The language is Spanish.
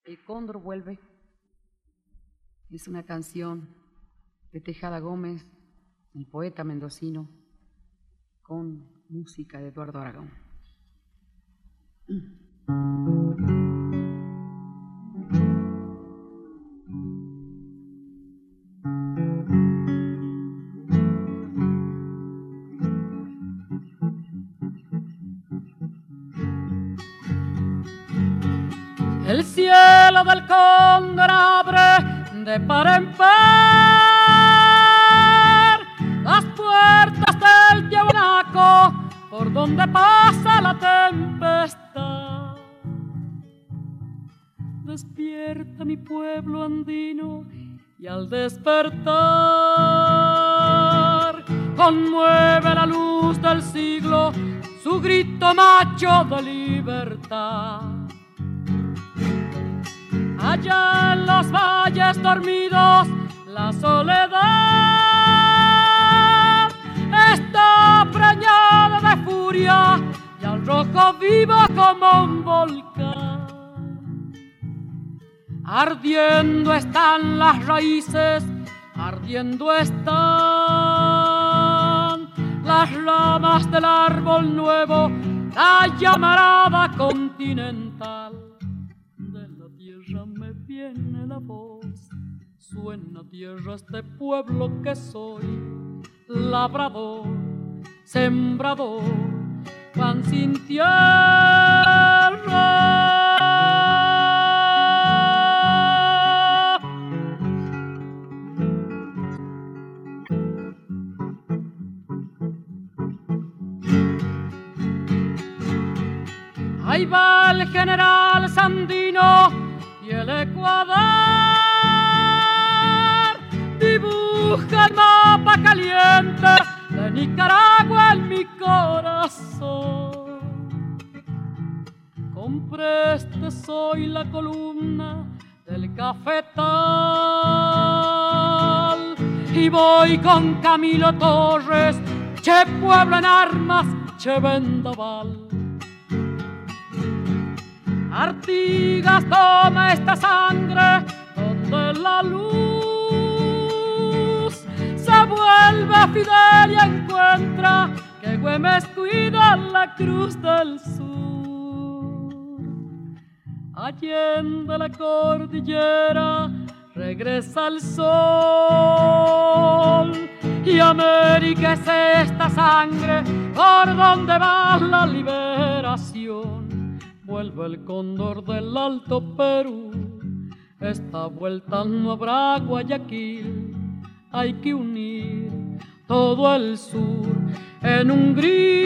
El cóndor vuelve. Es una canción de Tejada Gómez, el poeta mendocino, con música de Eduardo Aragón. El cielo del cóndor abre de par en par las puertas del Tiahuanaco por donde pasa la tempestad. Despierta mi pueblo andino y al despertar conmueve la luz del siglo su grito macho de libertad. Allá en los valles dormidos la soledad está preñada de furia y al rojo vivo como un volcán. Ardiendo están las raíces, ardiendo están las ramas del árbol nuevo, la llamarada continental. Me viene la voz, suena tierra este pueblo que soy, labrador, sembrador, pan sin tierra. Ahí va el general Sandino y el Ecuador dibuja el mapa caliente de Nicaragua en mi corazón. Con preste soy la columna del cafetal y voy con Camilo Torres, che pueblo en armas, che vendaval. Artigas toma esta sangre donde la luz se vuelve fidel y encuentra que Güemes cuida la cruz del sur. Allende la cordillera regresa el sol y América es esta sangre por donde va la liberación. Vuelve el cóndor del Alto Perú, esta vuelta no habrá Guayaquil, hay que unir todo el sur en un grito